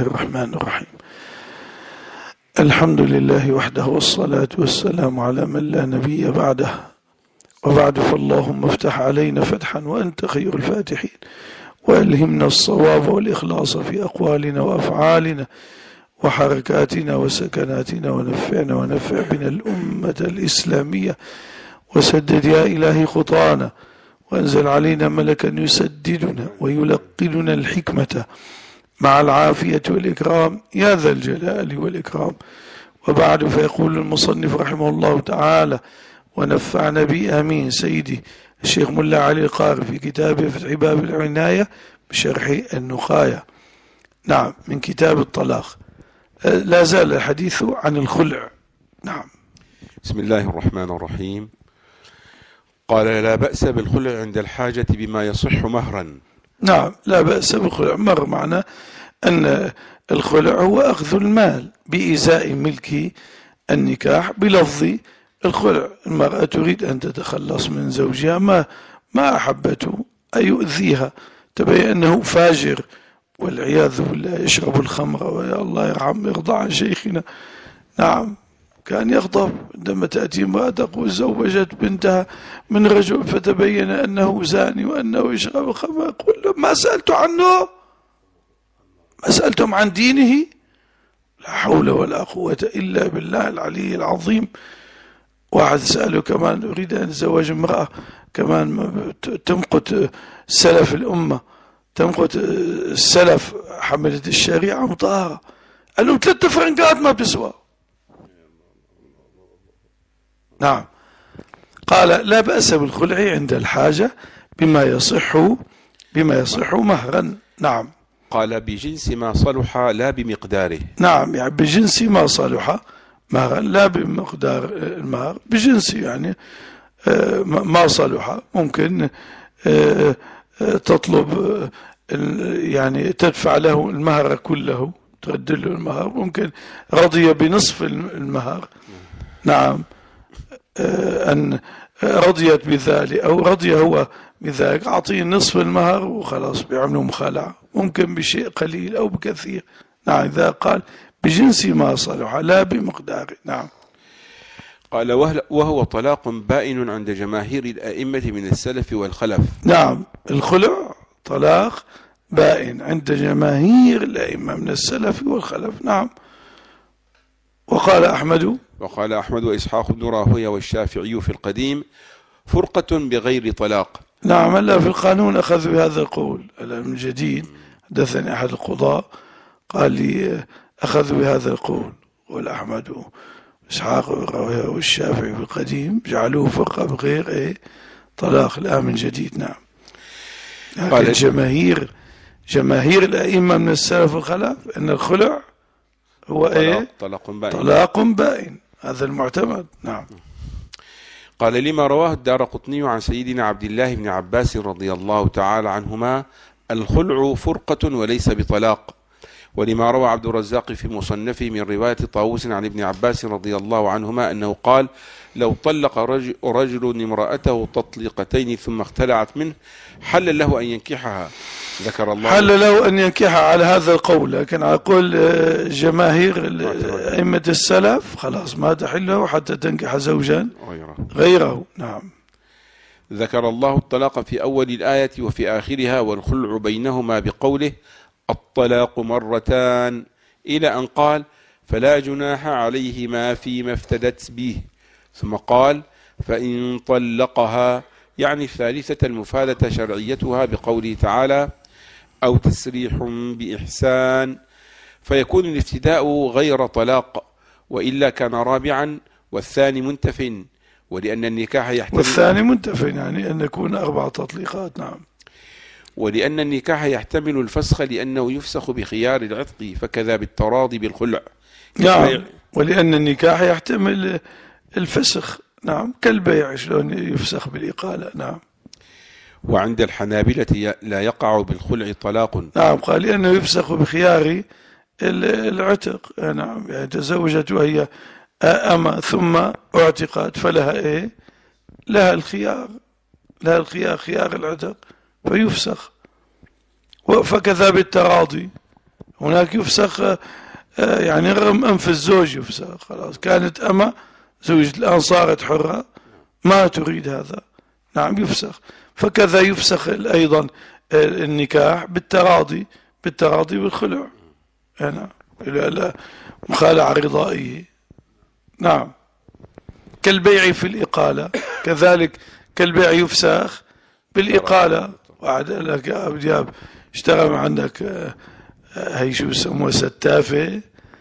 الله الرحمن الرحيم. الحمد لله وحده، والصلاة والسلام على من لا نبي بعده، وبعد، فاللهم افتح علينا فتحا وأنت خير الفاتحين، وألهمنا الصواب والإخلاص في أقوالنا وأفعالنا وحركاتنا وسكناتنا، ونفعنا ونفع بنا الأمة الإسلامية، وسدد يا إلهي خطانا، وأنزل علينا ملكا يسددنا ويلقننا الحكمة مع العافية والإكرام يا ذا الجلال والإكرام. وبعد، فيقول المصنف رحمه الله تعالى: ونفعنا به آمين سيدي الشيخ ملا علي القاري في كتابه فتح باب العناية بشرح النقاية، نعم، من كتاب الطلاق. لا زال الحديث عن الخلع. نعم. بسم الله الرحمن الرحيم. قال: لا بأس بالخلع عند الحاجة بما يصح مهرا. نعم، لا بأس بالخلع. مر معنا أن الخلع هو أخذ المال بإزاء ملك النكاح بلفظ الخلع. المرأة تريد أن تتخلص من زوجها، ما أحبته أن يؤذيها، تبين أنه فاجر والعياذ بالله، يشرب الخمر، ويا الله يرضى عن شيخنا، نعم، كان يغضب عندما تأتي امرأة تقول زوجت بنتها من رجل فتبين أنه زاني وأنه يشرب الخمر، يقول له: ما سألت عنه، ما سألتم عن دينه. لا حول ولا قوة إلا بالله العلي العظيم. واحد سأله كمان: أريد أن أتزوج امرأة كمان تمقت سلف الأمة، تمقت السلف حملة الشريعة مطهرة. قال له: 3 فرنكات ما بتسوى. نعم. قال: لا بأس بالخلع عند الحاجة بما يصح مهرا. نعم. قال: بجنس ما صلح لا بمقداره. نعم، يعني بجنس ما صلح مهرا، لا بمقدار المهر، بجنس يعني ما صلح. ممكن تطلب يعني تدفع له المهر كله، ترد له المهر. ممكن رضي بنصف المهر، نعم، أن رضيت بذلك أو رضي هو بذلك، أعطيه نصف المهر وخلاص بيعملوا مخالعة. ممكن بشيء قليل أو بكثير. نعم، إذا قال بجنس ما صلح لا بمقداره. نعم. قال: وهو طلاق بائن عند جماهير الأئمة من السلف والخلف. نعم، الخلع طلاق بائن عند جماهير الأئمة من السلف والخلف. نعم. وقال أحمد وإسحاق بن راهويه والشافعي في القديم: فرقة بغير طلاق. نعم. هلا في القانون أخذوا بهذا القول. الآن جديد حدثني أحد القضاء قال لي أخذوا بهذا القول، والأحمد وإسحاق وراهويه والشافعي في القديم جعلوه فرقة بغير طلاق. الآن من جديد. نعم. قال جماهير الأئمة من السلف والخلف أن الخلع هو طلاق بائن. هذا المعتمد. نعم. قال: لما رواه الدارقطني عن سيدنا عبد الله بن عباس رضي الله تعالى عنهما: الخلع فرقة وليس بطلاق. ولما روى عبد الرزاق في مصنفه من رواية طاووس عن ابن عباس رضي الله عنهما أنه قال: لو طلق رجل امرأته تطليقتين ثم اختلعت منه حل له أن ينكحها. حل له أن ينكحها على هذا القول، لكن على قول جماهير أئمة السلف خلاص ما تحل له حتى تنكح زوجا غيره. نعم. ذكر الله الطلاق في أول الآية وفي آخرها، والخلع بينهما بقوله: الطلاق مرتان، إلى أن قال: فلا جناح عليهما فيما افتدت به، ثم قال: فإن طلقها، يعني الثالثة المفادة شرعيتها بقوله تعالى: أو تسريح بإحسان، فيكون الافتداء غير طلاق، وإلا كان رابعا، والثاني منتف، ولأن النكاح يحتمل، والثاني منتف يعني أن يكون 4 تطليقات. نعم. ولأن النكاح يحتمل الفسخ لأنه يفسخ بخيار العتق، فكذا بالتراضي بالخلع. نعم. ولأن النكاح يحتمل الفسخ. نعم، كالبيع شلون يفسخ بالإقالة. نعم. وعند الحنابلة لا يقع بالخلع طلاق. نعم، قال لأنه يفسخ بخيار العتق. نعم، يعني تزوجت وهي أما ثم اعتقت فلها لها الخيار، خيار العتق فيفسخ. فكذا بالتراضي، هناك يفسخ يعني رغم أنف الزوج يفسخ، خلاص كانت أما زوج الآن صارت حرة ما تريد هذا، نعم يفسخ. فكذا يفسخ أيضا النكاح بالتراضي بالخلع، يعني إلى مخالعة رضائية. نعم. كالبيع في الإقالة كذلك، كالبيع يفسخ بالإقالة. واحد قال لك يا أبو دياب اشتغل عندك هي شو يسموها ستافة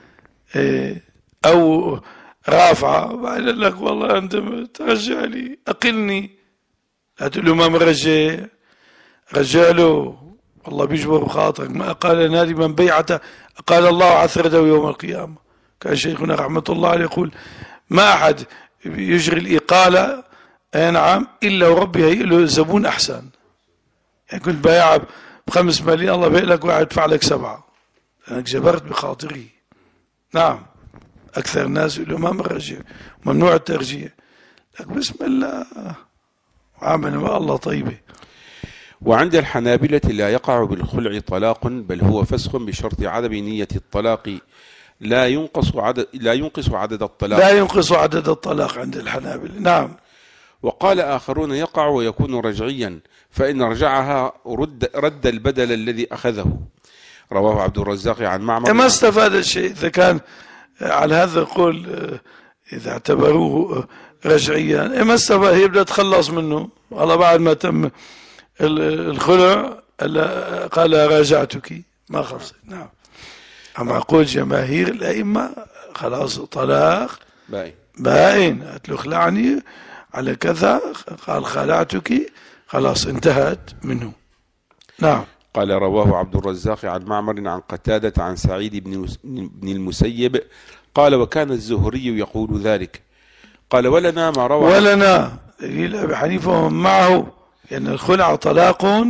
أو رافعة، بعد لك والله أنت ترجع لي أقلني، لا تقول له ما مرجع، رجع له والله بيجبر بخاطرك. ما قال نادي من بيعته قال الله عثرته يوم القيامة. كان شيخنا رحمة الله عليه يقول ما أحد يجري الإقالة نعم إلا وربي هيئ له زبون أحسن. يعني كنت بايع ب5 مليون الله بيقول لك واحد يدفع لك 7 لأنك جبرت بخاطري. نعم. أكثر الناس يقولوا ما مرجع، ممنوع الترجيع، لك بسم الله عامل مع الله طيبة. وعند الحنابلة لا يقع بالخلع طلاق، بل هو فسخ بشرط عدم نية الطلاق، لا ينقص عدد الطلاق. لا ينقص عدد الطلاق عند الحنابلة. نعم. وقال آخرون يقع ويكون رجعيا، فإن رجعها رد البدل الذي أخذه. رواه عبد الرزاق عن معمر. ما استفاد الشيء إذا كان على هذا القول، إذا اعتبروه رجعيا ما استفاد، هي بدها تخلص منه والله بعد ما تم الخلع قال راجعتك ما خلص. نعم. أما أقول جماهير الأئمة خلاص طلاق بائن، قالت له خلعني على كذا قال خلعتك خلاص انتهت منه. نعم. قال رواه عبد الرزاق عن معمر عن قتادة عن سعيد بن المسيب قال وكان الزهري يقول ذلك. قال ولنا ما روى ولنا دليل أبي حنيفة ومن معه لأن الخلع طلاق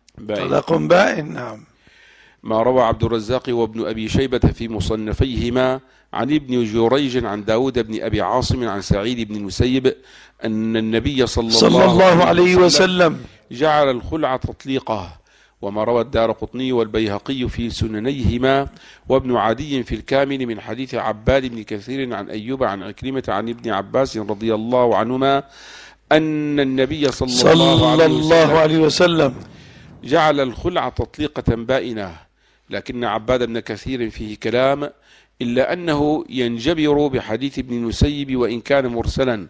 بائن. نعم. ما روى عبد الرزاق وابن أبي شيبة في مصنفيهما عن ابن جريج عن داود بن أبي عاصم عن سعيد بن المسيب أن النبي صلى الله عليه وسلم جعل الخلع تطليقه. وما روى الدارقطني والبيهقي في سننيهما وابن عدي في الكامل من حديث عباد بن كثير عن أيوب عن عكرمة عن ابن عباس رضي الله عنهما أن النبي صلى الله عليه وسلم جعل الخلع تطليقة بائنة، لكن عباد بن كثير فيه كلام، إلا أنه ينجبر بحديث ابن المسيب وإن كان مرسلا،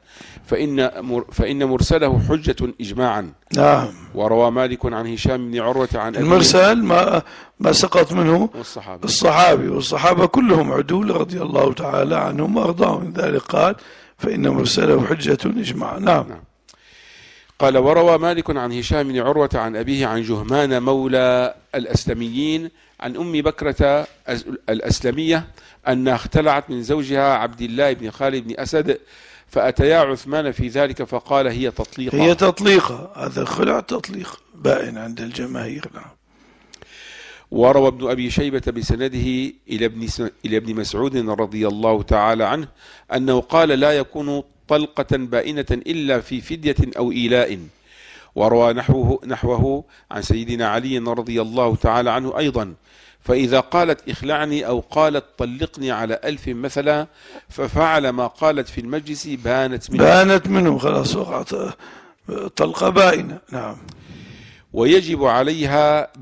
فإن مرسله حجة إجماعا. نعم. وروى مالك عن هشام بن عروة عن المرسل ما سقط منه الصحابي، والصحابة كلهم عدول رضي الله تعالى عنهم وأرضاهم، ذلك قال فإن مرسله حجة إجماعا. نعم. قال وروى مالك عن هشام بن عروة عن أبيه عن جهمان مولى الأسلميين عن أم بكرة الأسلمية أنها اختلعت من زوجها عبد الله بن خالد بن أسد، فأتيا عثمان في ذلك فقال هي تطليقة. هذا الخلع تطليق بائن عند الجماهير. نعم. وروى ابن أبي شيبة بسنده إلى ابن مسعود رضي الله تعالى عنه أنه قال لا يكون طلقة بائنة إلا في فدية أو إيلاء. وروى نحوه عن سيدنا علي رضي الله تعالى عنه أيضا، فإذا قالت اخلعني أو قالت طلقني على 1000 مثلا ففعل ما قالت في المجلس بانت منه خلاص وقعت طلقة بائنة. نعم. ويجب عليها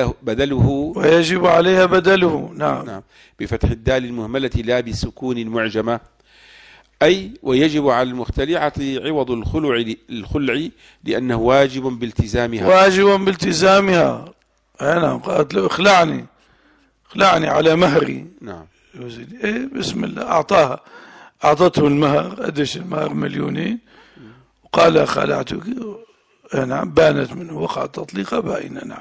بدله. نعم. بفتح الدال المهملة لا بسكون المعجمة، أي ويجب على المختلعة عوض الخلع لأنه واجب بالتزامها. أنا قالت له اخلعني على مهري. نعم. بسم الله أعطته المهر، قديش المهر 2,000,000 وقال خلعتك. نعم. بانت منه وقع تطليقة بائنة. نعم.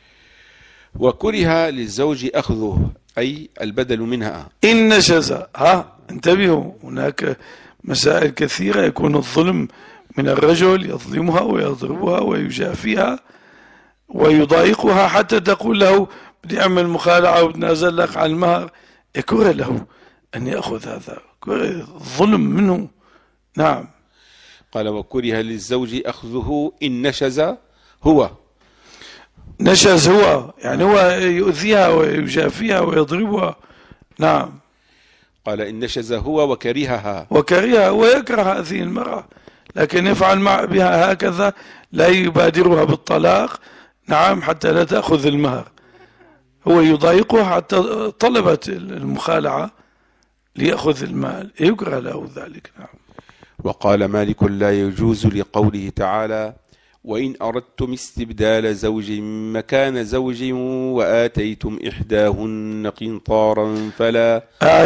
وكره للزوج أخذه أي البدل منها إن نشز. انتبهوا، هناك مسائل كثيرة يكون الظلم من الرجل، يظلمها ويضربها ويجافيها ويضايقها حتى تقول له بدي أعمل مخالعة وبتنازل لك عن المهر، يكره له أن يأخذ هذا، ظلم منه. نعم. قال وكره للزوج أخذه إن نشز هو نشز هو يعني هو يؤذيها ويجافيها ويضربها. نعم. قال إن نشز هو وكرهها ويكره هذه المرأة، لكن يفعل بها هكذا، لا يبادرها بالطلاق. نعم، حتى لا تأخذ المهر. هو يضايقها حتى طلبت المخالعة ليأخذ المال، يكره له ذلك. نعم. وقال مالك لا يجوز لقوله تعالى وإن أردتم استبدال زوج مكان زوج وآتيتم إحداهن قنطارا فلا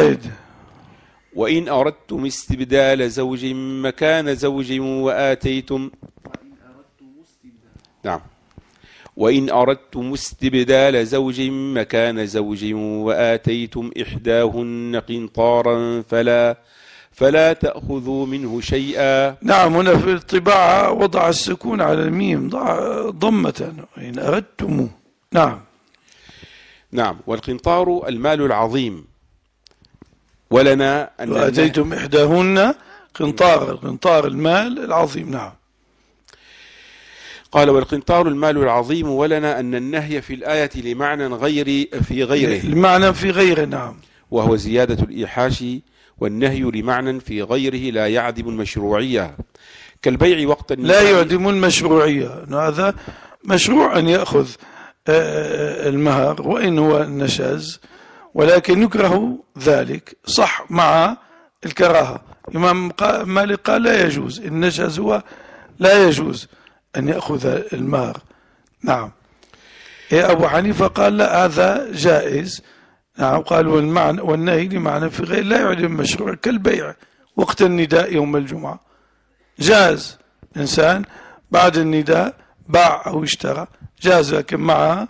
وإن أردتم استبدال زوج مكان زوج وآتيتم وإن أردتم استبدال زوج مكان زوج وآتيتم إحداهن قنطارا فلا تأخذوا منه شيئا. نعم. هنا في الطباعة وضع السكون على الميم، ضمة إن أردتم. نعم. والقنطار المال العظيم، ولنا أن وآتيتم إحداهن قنطار المال العظيم. نعم. قال والقنطار المال العظيم، ولنا أن النهي في الآية لمعنى في غيره. نعم. وهو زيادة الإيحاش، والنهي لمعنى في غيره لا يعدم المشروعية، كالبيع وقت النكاح. لا يعدم المشروعية. هذا مشروع أن يأخذ المهر وإن هو النشاز، ولكن يكره ذلك، صح، مع الكراهة. إمام مالك قال لا يجوز، النشاز هو لا يجوز أن يأخذ المهر. نعم. أبو حنيفة قال لا، هذا جائز. نعم. قال والنهي لمعنى في غير لا يعلم مشروع، كالبيع وقت النداء يوم الجمعة، جاز إنسان بعد النداء باع أو اشترى، جاز، لكن مع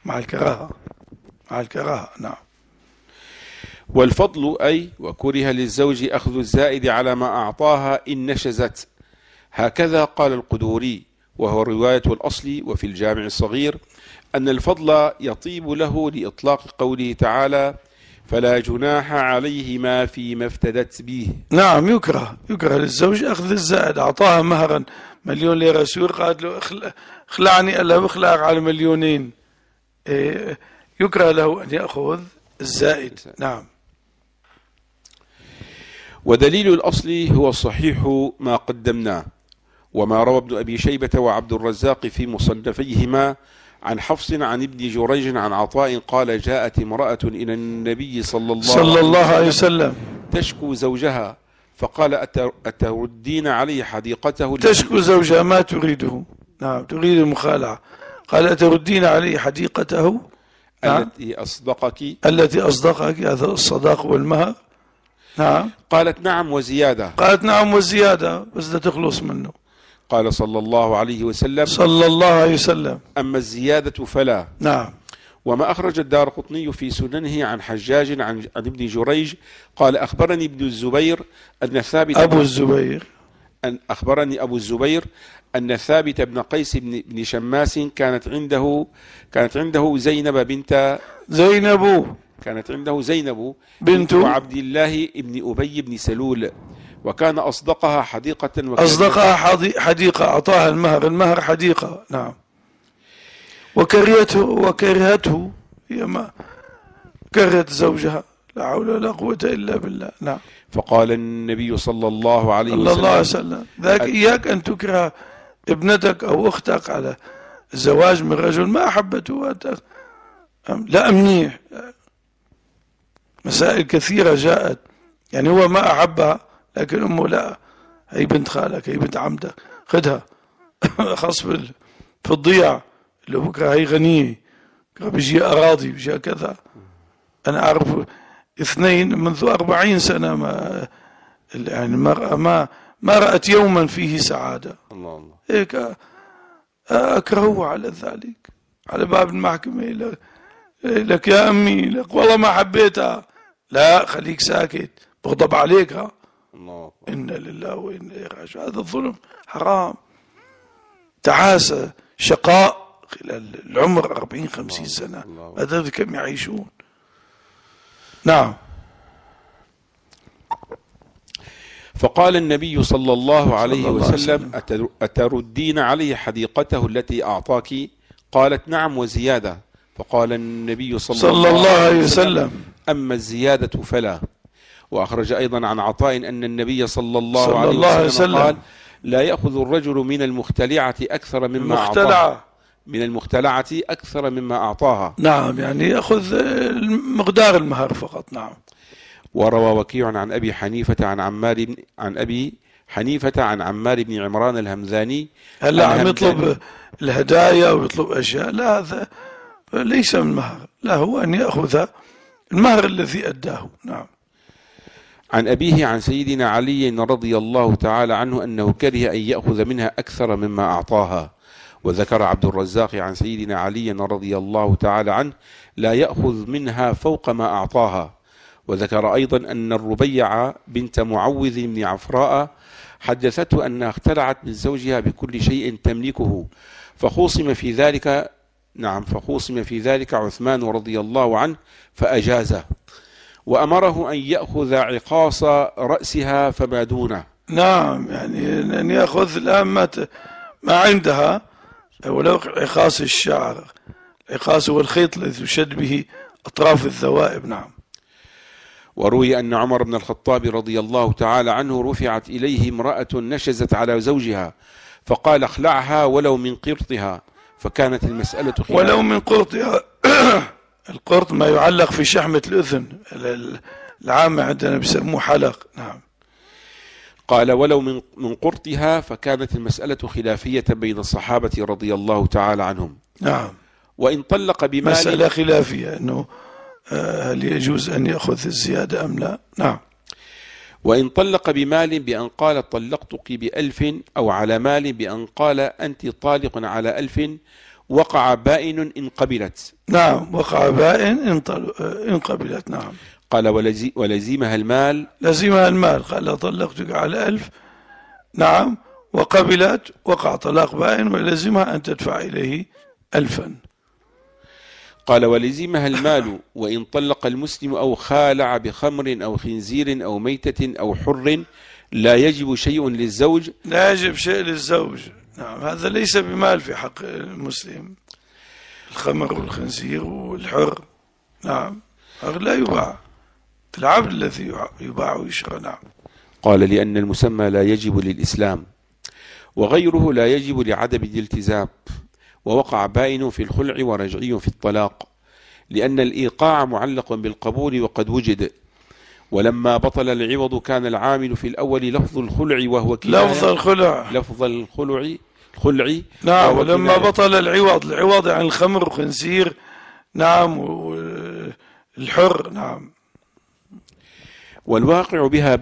الكراهة. نعم. والفضل أي وكره للزوج أخذ الزائد على ما أعطاها إن نشزت، هكذا قال القدوري، وهو الرواية الأصل. وفي الجامع الصغير أن الفضل يطيب له لإطلاق قوله تعالى فلا جناح عليهما فيما افتدت به. نعم. يكره للزوج أخذ الزائد. أعطاها مهرا 1,000,000 ليرة سور، قالت له اخلعني ألا أخلعك على 2,000,000. يكره له أن يأخذ الزائد. نعم. ودليل الأصل هو الصحيح ما قدمناه، وما روى ابن أبي شيبة وعبد الرزاق في مصنفيهما عن حفص عن ابن جريج عن عطاء قال جاءت امرأة إلى النبي صلى الله عليه وسلم تشكو زوجها، فقال أتردين علي حديقته. تشكو زوجها ما تريده. نعم. تريد المخالعة. قال أتردين علي حديقته التي أصدقك، هذا الصداق والمهر. نعم. قالت نعم وزيادة، بس لا تخلص منه. قال صلى الله عليه وسلم أما الزيادة فلا. نعم. وما أخرج الدارقطني في سننه عن حجاج عن ابن جريج قال أخبرني أبو الزبير أن ثابت بن قيس بن شماس كانت عنده زينب بنت عبد الله بن أبي بن سلول، وكان أصدقها حديقة أعطاها المهر حديقة. نعم. وكرهته هي ما كرهت زوجها، لا حول ولا قوة إلا بالله. نعم. فقال النبي صلى الله عليه وسلم ذاك إياك أن تكره ابنتك أو أختك على الزواج من رجل ما أحبته. لا منيح. مسائل كثيرة جاءت، يعني هو ما أحبها، لكن أمه لا، هي بنت خالك، هي بنت عمتك، خدها. خاص في الضياع، اللي بكرة هي غنية، بيجي أراضي، بيجي كذا. أنا أعرف 2 منذ 40 سنة يعني المرأة ما رأت يوما فيه سعادة. الله. هيك أكرهه على ذلك، على باب المحكمة، لك يا أمي، لك والله ما حبيتها. لا، خليك ساكت، بغضب عليك. الله. إنا لله وإنا إليه راجعون. هذا الظلم حرام، تعاسة، شقاء خلال العمر 40-50 سنة، ما أدري كم يعيشون. نعم. فقال النبي صلى الله عليه وسلم أتردين علي حديقته التي أعطاك؟ قالت نعم وزيادة. فقال النبي صلى الله عليه وسلم أما الزيادة فلا. وأخرج أيضا عن عطاء أن النبي صلى الله عليه وسلم قال لا يأخذ الرجل من المختلعة أكثر مما أعطاها، من المختلعة أكثر مما أعطاها. نعم، يعني يأخذ مقدار المهر فقط. نعم. وروى وكيع عن أبي حنيفة عن عمار بن عمران الهمذاني. هلا عم يطلب الهدايا ويطلب أشياء، لا، هذا ليس من مهر، لا، هو أن يأخذ المهر الذي أداه. نعم. عن أبيه عن سيدنا علي رضي الله تعالى عنه أنه كره أن يأخذ منها أكثر مما أعطاها. وذكر عبد الرزاق عن سيدنا علي رضي الله تعالى عنه لا يأخذ منها فوق ما أعطاها. وذكر أيضا أن الربيع بنت معوذ بن عفراء حدثته أنها اختلعت من زوجها بكل شيء تملكه، فخوصم في ذلك عثمان رضي الله عنه فأجازه، وأمره أن يأخذ عقاص رأسها فما دونه. نعم، يعني أن يأخذ الآن ما عندها، ولو عقاص الشعر. عقاص هو الخيط الذي يشد به أطراف الذوائب. نعم. وروي أن عمر بن الخطاب رضي الله تعالى عنه رفعت إليه امرأة نشزت على زوجها فقال اخلعها ولو من قرطها، فكانت المسألة خلاف. ولو من قرطها. القرط ما يعلق في شحمة الأذن، العامة عندنا بيسموه حلق. نعم. قال ولو من قرطها، فكانت المسألة خلافية بين الصحابة رضي الله تعالى عنهم. نعم. وإن طلق بمال، مسألة خلافية أنه هل يجوز أن يأخذ الزيادة أم لا. نعم. وإن طلق بمال بأن قال طلقتك ب1000، أو على مال بأن قال أنت طالق على 1000، وقع بائن إن قبلت. نعم، وقع بائن إن قبلت. نعم. قال ولزمها المال. لزمها المال. قال طلقتك على 1000، نعم، وقبلت، وقع طلاق بائن، ولزمها أن تدفع إليه 1000. قال ولزمها المال وإن طلق المسلم أو خالع بخمر أو خنزير أو ميتة أو حر لا يجب شيء للزوج. لا يجب شيء للزوج. نعم، هذا ليس بمال في حق المسلم، الخمر والخنزير والحر. نعم، هذا لا يباع، العبد الذي يباع ويشرى. نعم. قال لأن المسمى لا يجب للإسلام، وغيره لا يجب لعدم الالتزام. ووقع بائن في الخلع ورجعي في الطلاق، لأن الإيقاع معلق بالقبول وقد وجد. ولما بطل العوض كان العامل في الأول لفظ الخلع وهو كناية. لفظ الخلع. نعم. ولما بطل العوض عن الخمر والخنزير. نعم. والحر. نعم. والواقع بها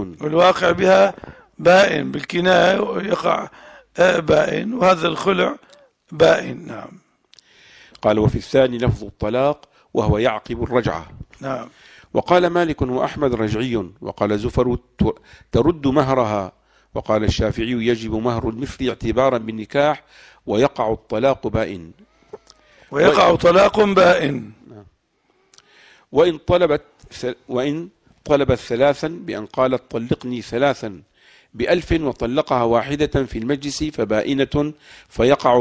بائن بالكناية يقع بائن، وهذا الخلع بائن. نعم. قال وفي الثاني لفظ الطلاق وهو يعقب الرجعة. نعم. وقال مالك وأحمد رجعي، وقال زفر ترد مهرها، وقال الشافعي يجب مهر المثل اعتبارا بالنكاح، ويقع الطلاق بائن. طلاق بائن. وإن طلبت ثلاثا بأن قالت طلقني 3 ب1000 وطلقها واحدة في المجلس فبائنة، فيقع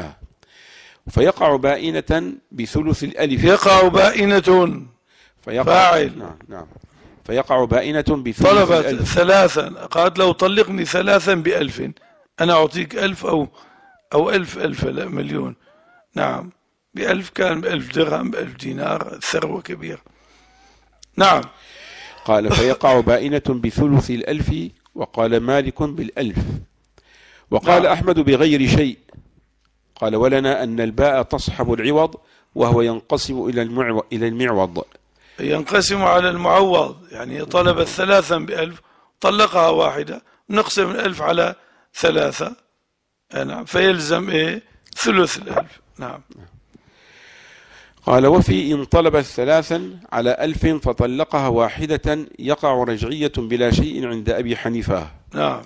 بائنة بثلث الألف. يقع بائنة فاعل. نعم. فيقع بائنة بثلث طلبت الألف. 3، قالت لو طلقني 3 ب1000، أنا أعطيك 1000 أو 1000 لا مليون. نعم. ب1000 كان ب1000 درهم، ب1000 دينار، ثروة كبيرة. نعم. قال فيقع بائنة بثلث الألف. وقال مالك بال1000. وقال أحمد بغير شيء. قال ولنا أن الباء تصحب العوض، وهو ينقسم إلى المعوض. ينقسم على المعوض، يعني طلبت 3 ب1000، طلقها واحدة، نقسم 1000 على 3. نعم. فيلزم ثلث 1000. نعم. قال وفي إن طلبت 3 على 1000 فطلقها واحدة يقع رجعية بلا شيء عند أبي حنيفة. نعم.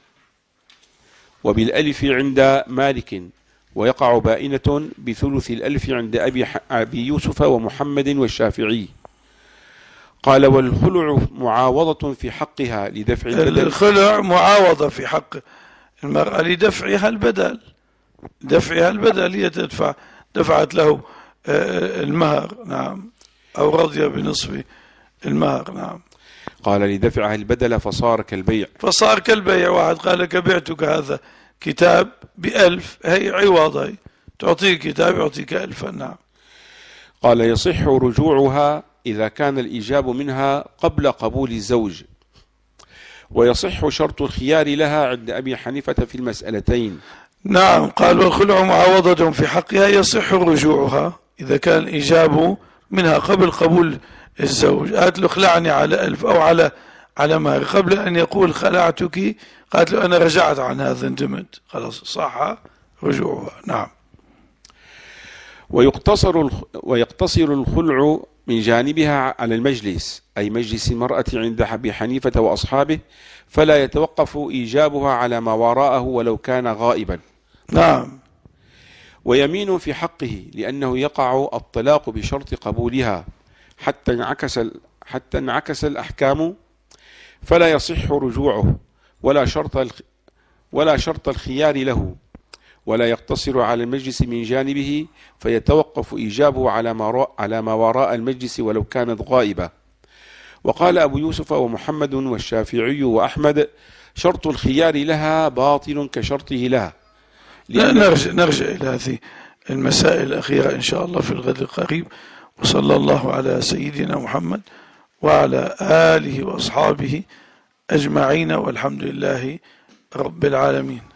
وبالألف عند مالك، ويقع بائنة بثلث الألف عند أبي يوسف ومحمد والشافعي. قال والخلع معاوضة في حقها لدفع البدل. الخلع معاوضة في حق المرأة لدفعها البدل. هي تدفع دفعت له المهر، نعم، أو رضي بنصف المهر، نعم. قال لدفعها البدل فصار كالبيع. فصار كالبيع، واحد قال لك بعتك هذا كتاب ب1000، هي عوض، هي تعطيه كتاب يعطيك 1000، نعم. قال يصح رجوعها إذا كان الإيجاب منها قبل قبول الزوج، ويصح شرط الخيار لها عند أبي حنيفة في المسألتين. نعم، قال والخلع معاوضة في حقها، يصح رجوعها إذا كان الإيجاب منها قبل قبول الزوج. قالت له خلعني على 1000 أو على مهر، قبل أن يقول خلعتك قالت له أنا رجعت عن هذا، اندمت، خلاص صح رجوعها، نعم. ويقتصر الخلع من جانبها على المجلس، أي مجلس المرأة عند أبي حنيفة وأصحابه، فلا يتوقف إيجابها على ما وراءه ولو كان غائبا. نعم. ويمين في حقه، لأنه يقع الطلاق بشرط قبولها حتى انعكس الأحكام، فلا يصح رجوعه ولا شرط الخيار له، ولا يقتصر على المجلس من جانبه، فيتوقف إيجابه على ما وراء المجلس ولو كانت غائبة. وقال أبو يوسف ومحمد والشافعي وأحمد شرط الخيار لها باطل كشرطه لها. نرجع إلى هذه المسائل الأخيرة إن شاء الله في الغد القريب. وصلى الله على سيدنا محمد وعلى آله وأصحابه أجمعين، والحمد لله رب العالمين.